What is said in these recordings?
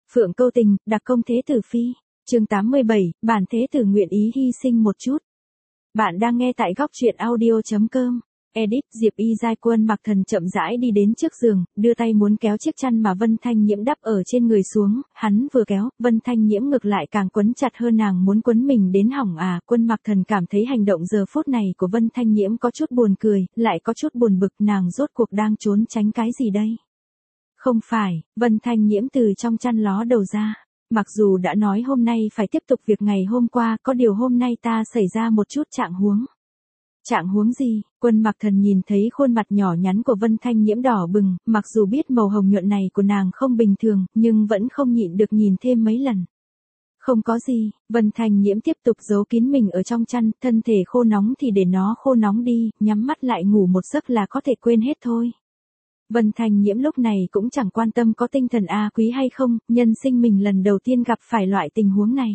Phượng Câu Tình, đặc công Thế Tử Phi, chương 87, bản Thế Tử nguyện ý hy sinh một chút. Bạn đang nghe tại góc truyện audio.com. Edit, Diệp Y Giai Quân Mặc Thần chậm rãi đi đến trước giường, đưa tay muốn kéo chiếc chăn mà Vân Thanh Nhiễm đắp ở trên người xuống, hắn vừa kéo, Vân Thanh Nhiễm ngược lại càng quấn chặt hơn, nàng muốn quấn mình đến hỏng à. Quân Mặc Thần cảm thấy hành động giờ phút này của Vân Thanh Nhiễm có chút buồn cười, lại có chút buồn bực, nàng rốt cuộc đang trốn tránh cái gì đây? Không phải, Vân Thanh Nhiễm từ trong chăn ló đầu ra. Mặc dù đã nói hôm nay phải tiếp tục việc ngày hôm qua, có điều hôm nay ta xảy ra một chút trạng huống. Trạng huống gì? Quân Mặc Thần nhìn thấy khuôn mặt nhỏ nhắn của Vân Thanh Nhiễm đỏ bừng, mặc dù biết màu hồng nhuận này của nàng không bình thường, nhưng vẫn không nhịn được nhìn thêm mấy lần. Không có gì, Vân Thanh Nhiễm tiếp tục giấu kín mình ở trong chăn, thân thể khô nóng thì để nó khô nóng đi, nhắm mắt lại ngủ một giấc là có thể quên hết thôi. Vân Thanh Nhiễm lúc này cũng chẳng quan tâm có tinh thần quý hay không, nhân sinh mình lần đầu tiên gặp phải loại tình huống này.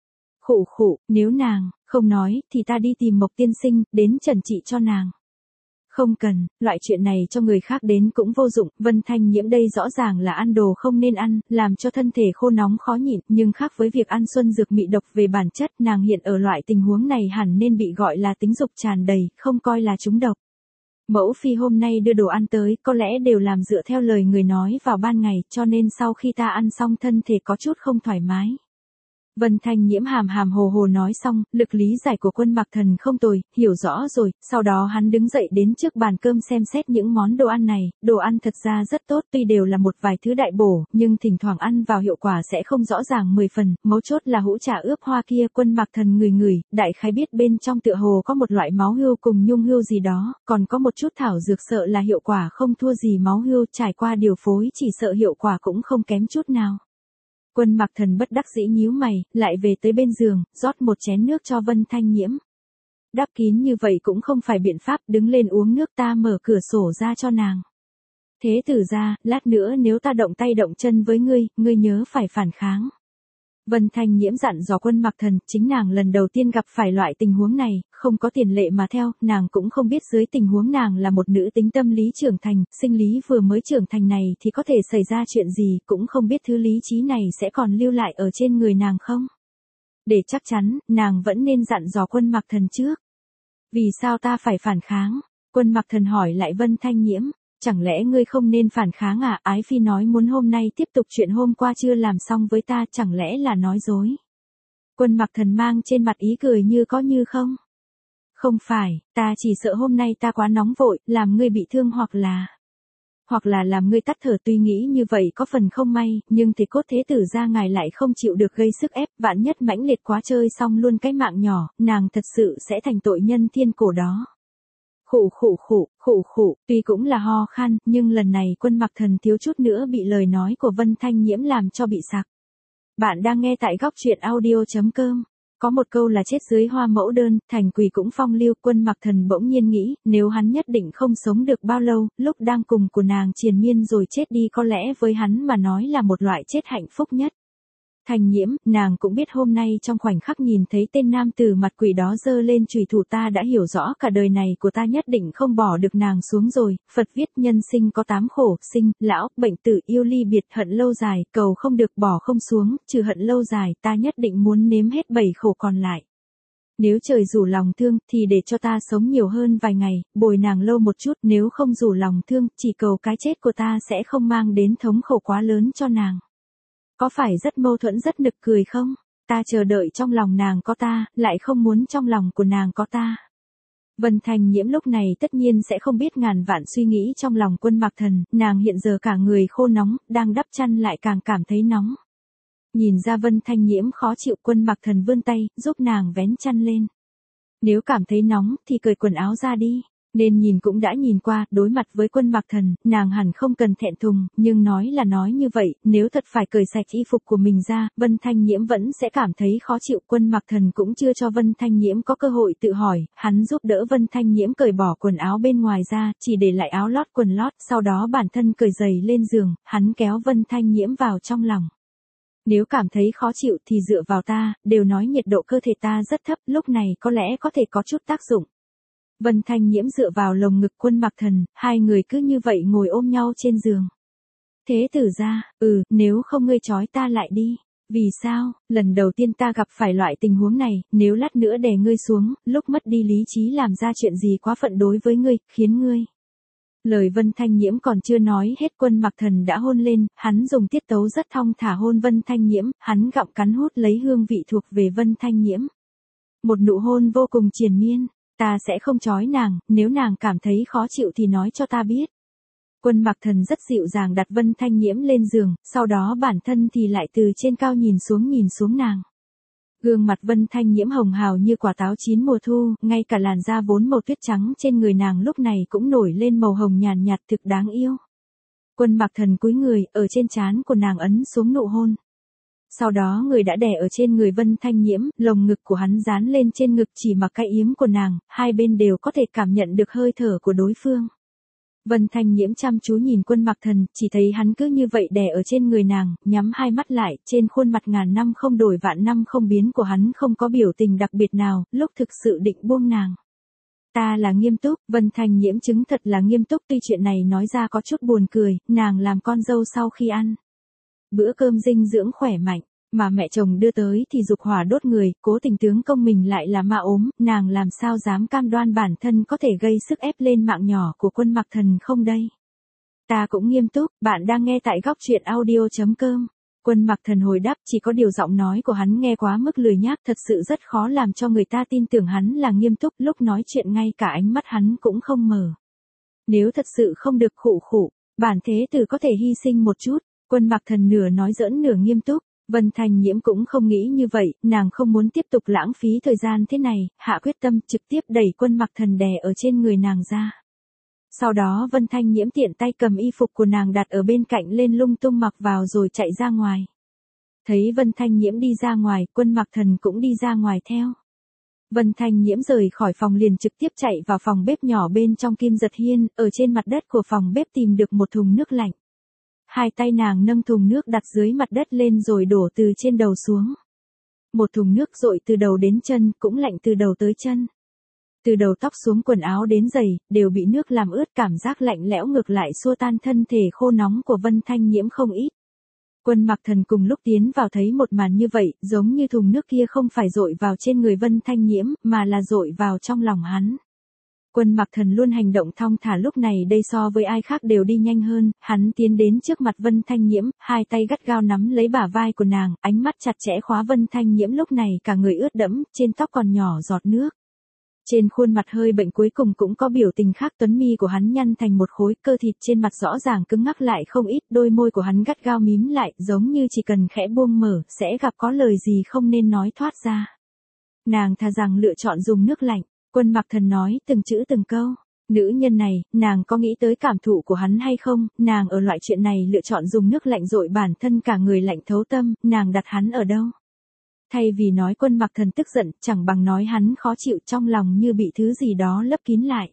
Khụ khụ, nếu nàng không nói thì ta đi tìm Mộc tiên sinh, đến trần trị cho nàng. Không cần, loại chuyện này cho người khác đến cũng vô dụng, Vân Thanh Nhiễm đây rõ ràng là ăn đồ không nên ăn, làm cho thân thể khô nóng khó nhịn, nhưng khác với việc ăn xuân dược mị độc về bản chất, nàng hiện ở loại tình huống này hẳn nên bị gọi là tính dục tràn đầy, không coi là trúng độc. Mẫu phi hôm nay đưa đồ ăn tới, có lẽ đều làm dựa theo lời người nói vào ban ngày, cho nên sau khi ta ăn xong thân thể có chút không thoải mái. Vân Thanh Nhiễm hàm hàm hồ hồ nói xong, lực lý giải của Quân Mặc Thần không tồi, hiểu rõ rồi, sau đó hắn đứng dậy đến trước bàn cơm xem xét những món đồ ăn này, đồ ăn thật ra rất tốt, tuy đều là một vài thứ đại bổ, nhưng thỉnh thoảng ăn vào hiệu quả sẽ không rõ ràng 10 phần, mấu chốt là hũ trà ướp hoa kia. Quân Mặc Thần ngửi, đại khái biết bên trong tựa hồ có một loại máu hươu cùng nhung hươu gì đó, còn có một chút thảo dược, sợ là hiệu quả không thua gì máu hươu, trải qua điều phối chỉ sợ hiệu quả cũng không kém chút nào. Quân Mặc Thần bất đắc dĩ nhíu mày, lại về tới bên giường, rót một chén nước cho Vân Thanh Nhiễm. Đắp kín như vậy cũng không phải biện pháp, đứng lên uống nước, ta mở cửa sổ ra cho nàng. Thế tử ra, lát nữa nếu ta động tay động chân với ngươi nhớ phải phản kháng. Vân Thanh Nhiễm dặn dò Quân Mặc Thần, chính nàng lần đầu tiên gặp phải loại tình huống này, không có tiền lệ mà theo, nàng cũng không biết dưới tình huống nàng là một nữ tính tâm lý trưởng thành, sinh lý vừa mới trưởng thành này thì có thể xảy ra chuyện gì, cũng không biết thứ lý trí này sẽ còn lưu lại ở trên người nàng không. Để chắc chắn, nàng vẫn nên dặn dò Quân Mặc Thần trước. Vì sao ta phải phản kháng? Quân Mặc Thần hỏi lại Vân Thanh Nhiễm. Chẳng lẽ ngươi không nên phản kháng à? Ái phi nói muốn hôm nay tiếp tục chuyện hôm qua chưa làm xong với ta, chẳng lẽ là nói dối? Quân Mặc Thần mang trên mặt ý cười như có như không. Không phải, ta chỉ sợ hôm nay ta quá nóng vội, làm ngươi bị thương hoặc là làm ngươi tắt thở. Tuy nghĩ như vậy có phần không may, nhưng thì cốt thế tử ra ngài lại không chịu được gây sức ép, vạn nhất mãnh liệt quá chơi xong luôn cái mạng nhỏ, nàng thật sự sẽ thành tội nhân thiên cổ đó. Khụ, tuy cũng là ho khan, nhưng lần này Quân Mặc Thần thiếu chút nữa bị lời nói của Vân Thanh Nhiễm làm cho bị sặc. Bạn đang nghe tại góc truyện audio.com. Có một câu là chết dưới hoa mẫu đơn, thành quỷ cũng phong lưu. Quân Mặc Thần bỗng nhiên nghĩ, nếu hắn nhất định không sống được bao lâu, lúc đang cùng của nàng triền miên rồi chết đi có lẽ với hắn mà nói là một loại chết hạnh phúc nhất. Thanh Nhiễm, nàng cũng biết hôm nay trong khoảnh khắc nhìn thấy tên nam tử mặt quỷ đó giơ lên chùy thủ, ta đã hiểu rõ cả đời này của ta nhất định không bỏ được nàng xuống rồi. Phật viết nhân sinh có 8 khổ, sinh, lão, bệnh tử, yêu ly biệt, hận lâu dài, cầu không được bỏ không xuống, trừ hận lâu dài, ta nhất định muốn nếm hết 7 khổ còn lại. Nếu trời rủ lòng thương, thì để cho ta sống nhiều hơn vài ngày, bồi nàng lâu một chút, nếu không rủ lòng thương, chỉ cầu cái chết của ta sẽ không mang đến thống khổ quá lớn cho nàng. Có phải rất mâu thuẫn, rất nực cười không? Ta chờ đợi trong lòng nàng có ta, lại không muốn trong lòng của nàng có ta. Vân Thanh Nhiễm lúc này tất nhiên sẽ không biết ngàn vạn suy nghĩ trong lòng Quân Mặc Thần, nàng hiện giờ cả người khô nóng, đang đắp chăn lại càng cảm thấy nóng. Nhìn ra Vân Thanh Nhiễm khó chịu, Quân Mặc Thần vươn tay, giúp nàng vén chăn lên. Nếu cảm thấy nóng thì cởi quần áo ra đi. Nên nhìn cũng đã nhìn qua, đối mặt với Quân Mặc Thần, nàng hẳn không cần thẹn thùng, nhưng nói là nói như vậy, nếu thật phải cởi sạch y phục của mình ra, Vân Thanh Nhiễm vẫn sẽ cảm thấy khó chịu. Quân Mặc Thần cũng chưa cho Vân Thanh Nhiễm có cơ hội tự hỏi, hắn giúp đỡ Vân Thanh Nhiễm cởi bỏ quần áo bên ngoài ra, chỉ để lại áo lót quần lót, sau đó bản thân cởi giày lên giường, hắn kéo Vân Thanh Nhiễm vào trong lòng. Nếu cảm thấy khó chịu thì dựa vào ta, đều nói nhiệt độ cơ thể ta rất thấp, lúc này có lẽ có thể có chút tác dụng. Vân Thanh Nhiễm dựa vào lồng ngực Quân Mặc Thần, hai người cứ như vậy ngồi ôm nhau trên giường. Thế tử gia, nếu không ngươi trói ta lại đi. Vì sao, lần đầu tiên ta gặp phải loại tình huống này, nếu lát nữa đè ngươi xuống, lúc mất đi lý trí làm ra chuyện gì quá phận đối với ngươi, khiến ngươi. Lời Vân Thanh Nhiễm còn chưa nói hết Quân Mặc Thần đã hôn lên, hắn dùng tiết tấu rất thong thả hôn Vân Thanh Nhiễm, hắn gặm cắn hút lấy hương vị thuộc về Vân Thanh Nhiễm. Một nụ hôn vô cùng triền miên, ta sẽ không trói nàng, nếu nàng cảm thấy khó chịu thì nói cho ta biết. Quân Mặc Thần rất dịu dàng đặt Vân Thanh Nhiễm lên giường, sau đó bản thân thì lại từ trên cao nhìn xuống nàng. Gương mặt Vân Thanh Nhiễm hồng hào như quả táo chín mùa thu, ngay cả làn da vốn màu tuyết trắng trên người nàng lúc này cũng nổi lên màu hồng nhàn nhạt thực đáng yêu. Quân Mặc Thần cúi người, ở trên trán của nàng ấn xuống nụ hôn. Sau đó người đã đè ở trên người Vân Thanh Nhiễm, lồng ngực của hắn dán lên trên ngực chỉ mặc cái yếm của nàng, hai bên đều có thể cảm nhận được hơi thở của đối phương. Vân Thanh Nhiễm chăm chú nhìn Quân Mặc Thần, chỉ thấy hắn cứ như vậy đè ở trên người nàng, nhắm hai mắt lại, trên khuôn mặt ngàn năm không đổi vạn năm không biến của hắn không có biểu tình đặc biệt nào, lúc thực sự định buông nàng. Ta là nghiêm túc, Vân Thanh Nhiễm chứng thật là nghiêm túc, tuy chuyện này nói ra có chút buồn cười, nàng làm con dâu sau khi ăn bữa cơm dinh dưỡng khỏe mạnh, mà mẹ chồng đưa tới thì dục hỏa đốt người, cố tình tướng công mình lại là ma ốm, nàng làm sao dám cam đoan bản thân có thể gây sức ép lên mạng nhỏ của Quân Mặc Thần không đây? Ta cũng nghiêm túc, bạn đang nghe tại góc truyện audio.com. Quân Mặc Thần hồi đáp, chỉ có điều giọng nói của hắn nghe quá mức lười nhác, thật sự rất khó làm cho người ta tin tưởng hắn là nghiêm túc, lúc nói chuyện ngay cả ánh mắt hắn cũng không mở. Nếu thật sự không được khụ, bản thế tử có thể hy sinh một chút. Quân Mặc Thần nửa nói giỡn nửa nghiêm túc. Vân Thanh Nhiễm cũng không nghĩ như vậy, nàng không muốn tiếp tục lãng phí thời gian thế này, hạ quyết tâm trực tiếp đẩy Quân Mặc Thần đè ở trên người nàng ra. Sau đó Vân Thanh Nhiễm tiện tay cầm y phục của nàng đặt ở bên cạnh lên lung tung mặc vào rồi chạy ra ngoài. Thấy Vân Thanh Nhiễm đi ra ngoài, Quân Mặc Thần cũng đi ra ngoài theo. Vân Thanh Nhiễm rời khỏi phòng liền trực tiếp chạy vào phòng bếp nhỏ bên trong Kim Giật Hiên, ở trên mặt đất của phòng bếp tìm được một thùng nước lạnh. Hai tay nàng nâng thùng nước đặt dưới mặt đất lên rồi đổ từ trên đầu xuống. Một thùng nước dội từ đầu đến chân, cũng lạnh từ đầu tới chân. Từ đầu tóc xuống quần áo đến giày, đều bị nước làm ướt, cảm giác lạnh lẽo ngược lại xua tan thân thể khô nóng của Vân Thanh Nhiễm không ít. Quân Mặc Thần cùng lúc tiến vào thấy một màn như vậy, giống như thùng nước kia không phải dội vào trên người Vân Thanh Nhiễm, mà là dội vào trong lòng hắn. Quân Mặc Thần luôn hành động thong thả, lúc này đây so với ai khác đều đi nhanh hơn, hắn tiến đến trước mặt Vân Thanh Nhiễm, hai tay gắt gao nắm lấy bả vai của nàng, ánh mắt chặt chẽ khóa Vân Thanh Nhiễm lúc này cả người ướt đẫm, trên tóc còn nhỏ giọt nước. Trên khuôn mặt hơi bệnh cuối cùng cũng có biểu tình khác, tuấn mi của hắn nhăn thành một khối, cơ thịt trên mặt rõ ràng cứng ngắc lại không ít, đôi môi của hắn gắt gao mím lại, giống như chỉ cần khẽ buông mở, sẽ gặp có lời gì không nên nói thoát ra. Nàng thà rằng lựa chọn dùng nước lạnh. Quân Mặc Thần nói từng chữ từng câu. Nữ nhân này, nàng có nghĩ tới cảm thụ của hắn hay không, nàng ở loại chuyện này lựa chọn dùng nước lạnh dội bản thân cả người lạnh thấu tâm, nàng đặt hắn ở đâu? Thay vì nói Quân Mặc Thần tức giận, chẳng bằng nói hắn khó chịu, trong lòng như bị thứ gì đó lấp kín lại.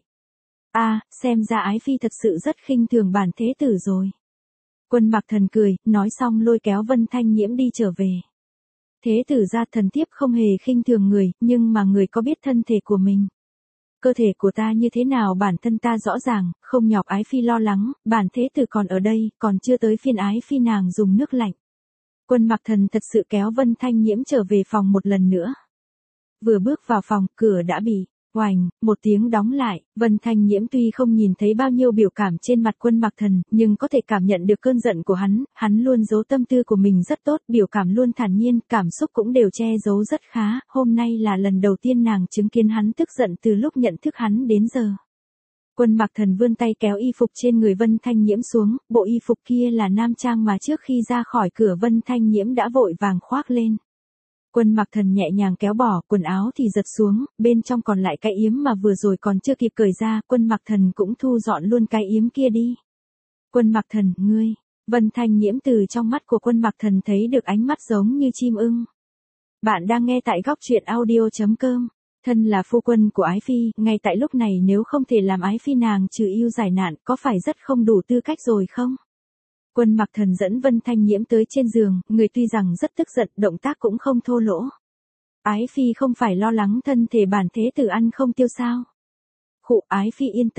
Xem ra Ái Phi thật sự rất khinh thường bản thế tử rồi. Quân Mặc Thần cười, nói xong lôi kéo Vân Thanh Nhiễm đi trở về. Thế tử gia, thần thiếp không hề khinh thường người, nhưng mà người có biết thân thể của mình. Cơ thể của ta như thế nào bản thân ta rõ ràng, không nhọc Ái Phi lo lắng, bản thế tử còn ở đây, còn chưa tới phiên Ái Phi nàng dùng nước lạnh. Quân Mặc Thần thật sự kéo Vân Thanh Nhiễm trở về phòng một lần nữa. Vừa bước vào phòng, cửa đã bị oành một tiếng đóng lại. Vân Thanh Nhiễm tuy không nhìn thấy bao nhiêu biểu cảm trên mặt Quân Mặc Thần, nhưng có thể cảm nhận được cơn giận của hắn luôn giấu tâm tư của mình rất tốt, biểu cảm luôn thản nhiên, cảm xúc cũng đều che giấu rất khá, hôm nay là lần đầu tiên nàng chứng kiến hắn tức giận từ lúc nhận thức hắn đến giờ. Quân Mặc Thần vươn tay kéo y phục trên người Vân Thanh Nhiễm xuống, bộ y phục kia là nam trang mà trước khi ra khỏi cửa Vân Thanh Nhiễm đã vội vàng khoác lên. Quân Mặc Thần nhẹ nhàng kéo bỏ, quần áo thì giật xuống, bên trong còn lại cái yếm mà vừa rồi còn chưa kịp cởi ra, Quân Mặc Thần cũng thu dọn luôn cái yếm kia đi. Quân Mặc Thần, ngươi, Vân Thanh Nhiễm từ trong mắt của Quân Mặc Thần thấy được ánh mắt giống như chim ưng. Bạn đang nghe tại góc truyện audio.com. Thân là phu quân của Ái Phi, ngay tại lúc này nếu không thể làm Ái Phi nàng trừ yêu giải nạn, có phải rất không đủ tư cách rồi không? Quân Mặc Thần dẫn Vân Thanh Nhiễm tới trên giường, người tuy rằng rất tức giận, động tác cũng không thô lỗ. Ái Phi không phải lo lắng thân thể bản thế tử ăn không tiêu sao? Ái Phi yên tâm,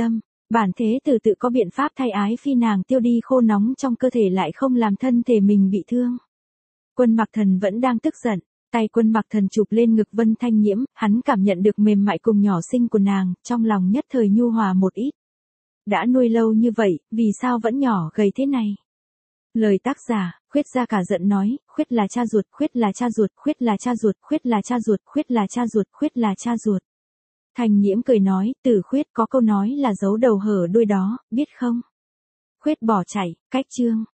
Bản thế tử tự có biện pháp thay ái phi nàng tiêu đi khô nóng trong cơ thể lại không làm thân thể mình bị thương. Quân Mặc Thần vẫn đang tức giận, tay Quân Mặc Thần chụp lên ngực Vân Thanh Nhiễm, hắn cảm nhận được mềm mại cùng nhỏ xinh của nàng, trong lòng nhất thời nhu hòa một ít. Đã nuôi lâu như vậy, vì sao vẫn nhỏ gầy thế này? Lời tác giả, Khuyết Gia cả giận nói, Khuyết là cha ruột, Khuyết là cha ruột, Khuyết là cha ruột, Khuyết là cha ruột, Khuyết là cha ruột, Khuyết là cha ruột. Thanh Nhiễm cười nói, Tử Khuyết có câu nói là giấu đầu hở đuôi đó, biết không? Khuyết bỏ chạy, cách chương.